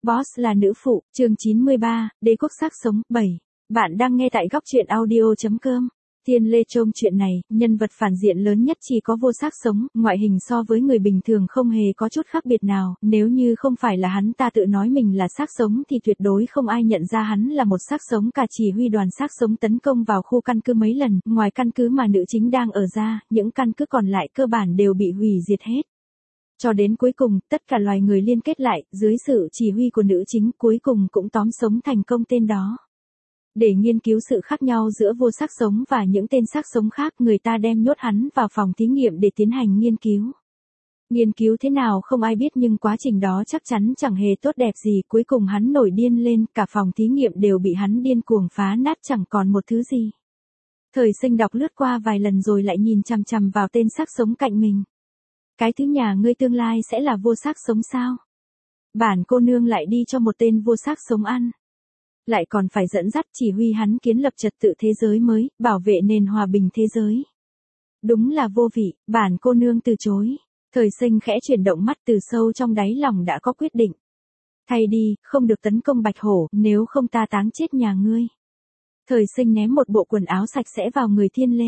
Boss là nữ phụ, chương 93, đế quốc xác sống, 7. Bạn đang nghe tại góc truyện audio.com. Thiên Lê Trôm chuyện này, nhân vật phản diện lớn nhất chỉ có vô xác sống, ngoại hình so với người bình thường không hề có chút khác biệt nào, nếu như không phải là hắn ta tự nói mình là xác sống thì tuyệt đối không ai nhận ra hắn là một xác sống cả. Chỉ huy đoàn xác sống tấn công vào khu căn cứ mấy lần, ngoài căn cứ mà nữ chính đang ở ra, những căn cứ còn lại cơ bản đều bị hủy diệt hết. Cho đến cuối cùng, tất cả loài người liên kết lại, dưới sự chỉ huy của nữ chính cuối cùng cũng tóm sống thành công tên đó. Để nghiên cứu sự khác nhau giữa vô xác sống và những tên xác sống khác, người ta đem nhốt hắn vào phòng thí nghiệm để tiến hành nghiên cứu. Nghiên cứu thế nào không ai biết, nhưng quá trình đó chắc chắn chẳng hề tốt đẹp gì. Cuối cùng hắn nổi điên lên, cả phòng thí nghiệm đều bị hắn điên cuồng phá nát, chẳng còn một thứ gì. Thời Sinh đọc lướt qua vài lần rồi lại nhìn chằm chằm vào tên xác sống cạnh mình. Cái thứ nhà ngươi tương lai sẽ là vô xác sống sao? Bản cô nương lại đi cho một tên vô xác sống ăn. Lại còn phải dẫn dắt chỉ huy hắn kiến lập trật tự thế giới mới, bảo vệ nền hòa bình thế giới. Đúng là vô vị, bản cô nương từ chối. Thời Sinh khẽ chuyển động mắt, từ sâu trong đáy lòng đã có quyết định. Thay đi, không được tấn công Bạch Hổ, nếu không ta táng chết nhà ngươi. Thời Sinh ném một bộ quần áo sạch sẽ vào người Thiên Lê.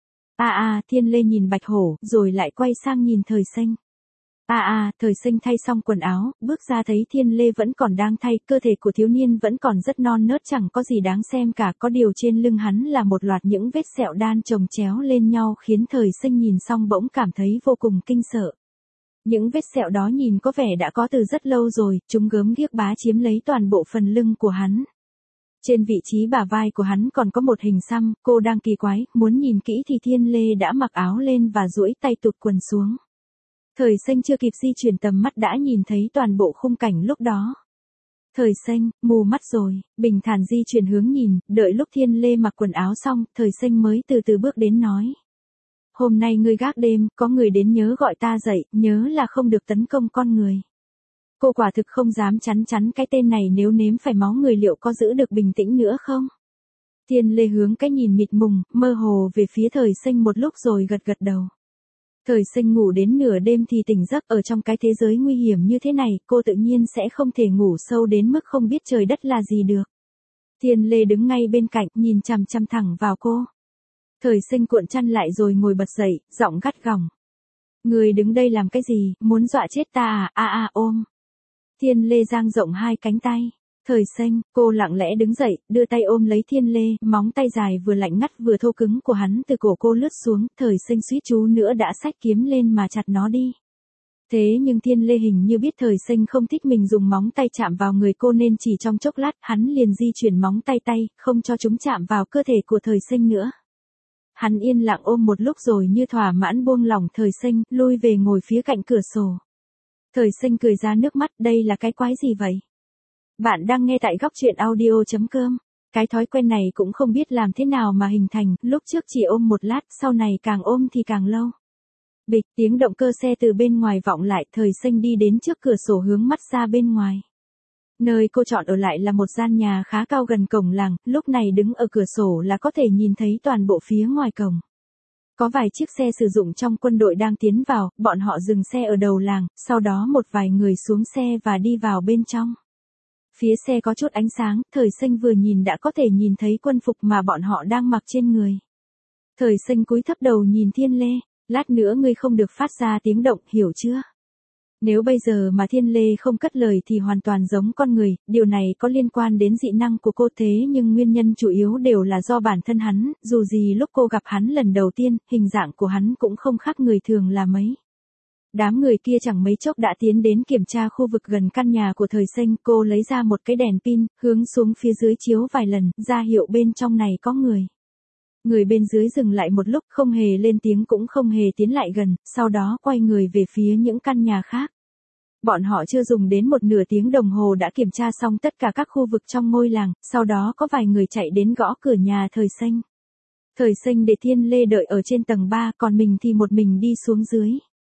Thiên Lê nhìn Bạch Hổ, rồi lại quay sang nhìn Thời Sinh. Thời Sinh thay xong quần áo, bước ra thấy Thiên Lê vẫn còn đang thay, cơ thể của thiếu niên vẫn còn rất non nớt, chẳng có gì đáng xem cả, có điều trên lưng hắn là một loạt những vết sẹo đan chồng chéo lên nhau khiến Thời Sinh nhìn xong bỗng cảm thấy vô cùng kinh sợ. Những vết sẹo đó nhìn có vẻ đã có từ rất lâu rồi, chúng gớm ghiếc bá chiếm lấy toàn bộ phần lưng của hắn. Trên vị trí bả vai của hắn còn có một hình xăm, cô đang kỳ quái, muốn nhìn kỹ thì Thiên Lê đã mặc áo lên và duỗi tay tụt quần xuống. Thời Sinh chưa kịp di chuyển tầm mắt đã nhìn thấy toàn bộ khung cảnh lúc đó. Thời Sinh, mù mắt rồi, bình thản di chuyển hướng nhìn, đợi lúc Thiên Lê mặc quần áo xong, Thời Sinh mới từ từ bước đến nói. Hôm nay ngươi gác đêm, có người đến nhớ gọi ta dậy, nhớ là không được tấn công con người. Cô quả thực không dám chắn cái tên này, nếu nếm phải máu người liệu có giữ được bình tĩnh nữa không? Thiên Lê hướng cái nhìn mịt mùng, mơ hồ về phía Thời Sinh một lúc rồi gật đầu. Thời Sinh ngủ đến nửa đêm thì tỉnh giấc, ở trong cái thế giới nguy hiểm như thế này, cô tự nhiên sẽ không thể ngủ sâu đến mức không biết trời đất là gì được. Thiên Lê đứng ngay bên cạnh, nhìn chằm chằm thẳng vào cô. Thời Sinh cuộn chăn lại rồi ngồi bật dậy, giọng gắt gỏng. Người đứng đây làm cái gì, muốn dọa chết ta à? Ôm. Thiên Lê dang rộng hai cánh tay. Thời Sinh, cô lặng lẽ đứng dậy, đưa tay ôm lấy Thiên Lê, móng tay dài vừa lạnh ngắt vừa thô cứng của hắn từ cổ cô lướt xuống, Thời Sinh suýt chút nữa đã xách kiếm lên mà chặt nó đi. Thế nhưng Thiên Lê hình như biết Thời Sinh không thích mình dùng móng tay chạm vào người cô nên chỉ trong chốc lát hắn liền di chuyển móng tay, không cho chúng chạm vào cơ thể của Thời Sinh nữa. Hắn yên lặng ôm một lúc rồi như thỏa mãn buông lỏng Thời Sinh, lui về ngồi phía cạnh cửa sổ. Thời Sinh cười ra nước mắt, đây là cái quái gì vậy? Bạn đang nghe tại góc truyện audio.com. Cái thói quen này cũng không biết làm thế nào mà hình thành, lúc trước chỉ ôm một lát, sau này càng ôm thì càng lâu. Bịch, tiếng động cơ xe từ bên ngoài vọng lại, Thời Sinh đi đến trước cửa sổ hướng mắt ra bên ngoài. Nơi cô chọn ở lại là một gian nhà khá cao gần cổng làng, lúc này đứng ở cửa sổ là có thể nhìn thấy toàn bộ phía ngoài cổng. Có vài chiếc xe sử dụng trong quân đội đang tiến vào, bọn họ dừng xe ở đầu làng, sau đó một vài người xuống xe và đi vào bên trong. Phía xe có chút ánh sáng, Thời Sinh vừa nhìn đã có thể nhìn thấy quân phục mà bọn họ đang mặc trên người. Thời Sinh cúi thấp đầu nhìn Thiên Lê, lát nữa ngươi không được phát ra tiếng động, hiểu chưa? Nếu bây giờ mà Thiên Lê không cất lời thì hoàn toàn giống con người, điều này có liên quan đến dị năng của cô, thế nhưng nguyên nhân chủ yếu đều là do bản thân hắn, dù gì lúc cô gặp hắn lần đầu tiên, hình dạng của hắn cũng không khác người thường là mấy. Đám người kia chẳng mấy chốc đã tiến đến kiểm tra khu vực gần căn nhà của Thời Sinh, cô lấy ra một cái đèn pin, hướng xuống phía dưới chiếu vài lần, ra hiệu bên trong này có người. Người bên dưới dừng lại một lúc, không hề lên tiếng cũng không hề tiến lại gần, sau đó quay người về phía những căn nhà khác. Bọn họ chưa dùng đến một nửa tiếng đồng hồ đã kiểm tra xong tất cả các khu vực trong ngôi làng, sau đó có vài người chạy đến gõ cửa nhà Thời Sinh. Thời Sinh để Thiên Lê đợi ở trên tầng 3, còn mình thì một mình đi xuống dưới.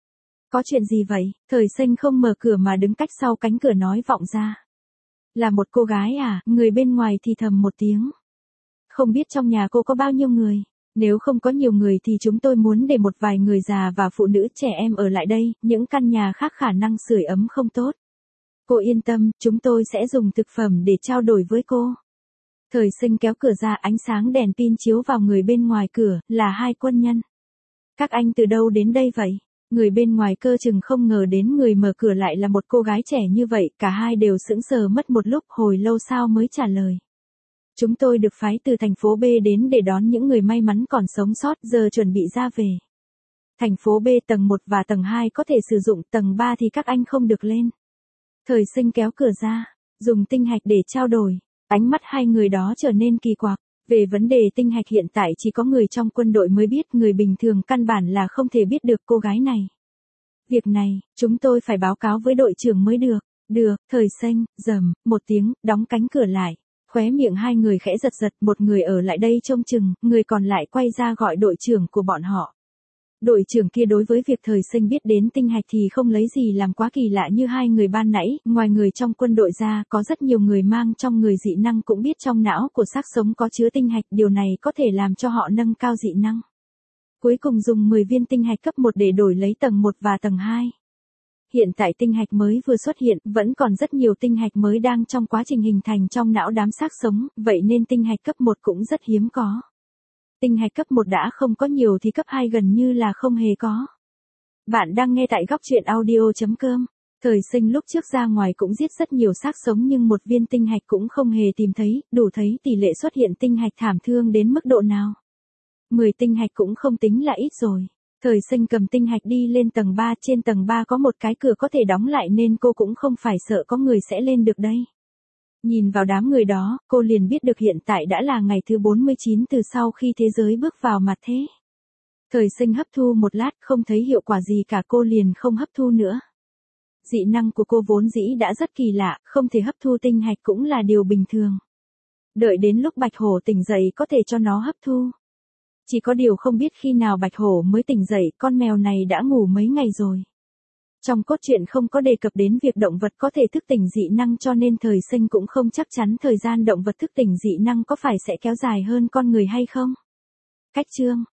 Có chuyện gì vậy? Thời Sinh không mở cửa mà đứng cách sau cánh cửa nói vọng ra. Là một cô gái à? Người bên ngoài thì thầm một tiếng. Không biết trong nhà cô có bao nhiêu người? Nếu không có nhiều người thì chúng tôi muốn để một vài người già và phụ nữ trẻ em ở lại đây, những căn nhà khác khả năng sưởi ấm không tốt. Cô yên tâm, chúng tôi sẽ dùng thực phẩm để trao đổi với cô. Thời Sinh kéo cửa ra, ánh sáng đèn pin chiếu vào người bên ngoài cửa, là hai quân nhân. Các anh từ đâu đến đây vậy? Người bên ngoài cơ chừng không ngờ đến người mở cửa lại là một cô gái trẻ như vậy, cả hai đều sững sờ mất một lúc, hồi lâu sau mới trả lời. Chúng tôi được phái từ thành phố B đến để đón những người may mắn còn sống sót, giờ chuẩn bị ra về. Thành phố B tầng 1 và tầng 2 có thể sử dụng, tầng 3 thì các anh không được lên. Thời Sinh kéo cửa ra, dùng tinh hạch để trao đổi. Ánh mắt hai người đó trở nên kỳ quặc. Về vấn đề tinh hạch hiện tại chỉ có người trong quân đội mới biết, người bình thường căn bản là không thể biết được cô gái này. Việc này, chúng tôi phải báo cáo với đội trưởng mới được. Được, Thời Sinh, rầm, một tiếng, đóng cánh cửa lại. Khóe miệng hai người khẽ giật giật, một người ở lại đây trông chừng, người còn lại quay ra gọi đội trưởng của bọn họ. Đội trưởng kia đối với việc Thời Sinh biết đến tinh hạch thì không lấy gì làm quá kỳ lạ như hai người ban nãy, ngoài người trong quân đội ra, có rất nhiều người mang trong người dị năng cũng biết trong não của xác sống có chứa tinh hạch, điều này có thể làm cho họ nâng cao dị năng. Cuối cùng dùng 10 viên tinh hạch cấp 1 để đổi lấy tầng 1 và tầng 2. Hiện tại tinh hạch mới vừa xuất hiện, vẫn còn rất nhiều tinh hạch mới đang trong quá trình hình thành trong não đám xác sống, vậy nên tinh hạch cấp 1 cũng rất hiếm có. Tinh hạch cấp 1 đã không có nhiều thì cấp 2 gần như là không hề có. Bạn đang nghe tại góc truyện audio.com. Thời Sinh lúc trước ra ngoài cũng giết rất nhiều xác sống nhưng một viên tinh hạch cũng không hề tìm thấy, đủ thấy tỷ lệ xuất hiện tinh hạch thảm thương đến mức độ nào. 10 tinh hạch cũng không tính là ít rồi. Thời Sinh cầm tinh hạch đi lên tầng 3, trên tầng 3 có một cái cửa có thể đóng lại nên cô cũng không phải sợ có người sẽ lên được đây. Nhìn vào đám người đó, cô liền biết được hiện tại đã là ngày thứ 49 từ sau khi thế giới bước vào mặt thế. Thời Sinh hấp thu một lát không thấy hiệu quả gì cả, cô liền không hấp thu nữa. Dị năng của cô vốn dĩ đã rất kỳ lạ, không thể hấp thu tinh hạch cũng là điều bình thường. Đợi đến lúc Bạch Hổ tỉnh dậy có thể cho nó hấp thu. Chỉ có điều không biết khi nào Bạch Hổ mới tỉnh dậy, con mèo này đã ngủ mấy ngày rồi. Trong cốt truyện không có đề cập đến việc động vật có thể thức tỉnh dị năng cho nên Thời Sinh cũng không chắc chắn thời gian động vật thức tỉnh dị năng có phải sẽ kéo dài hơn con người hay không. Cách chương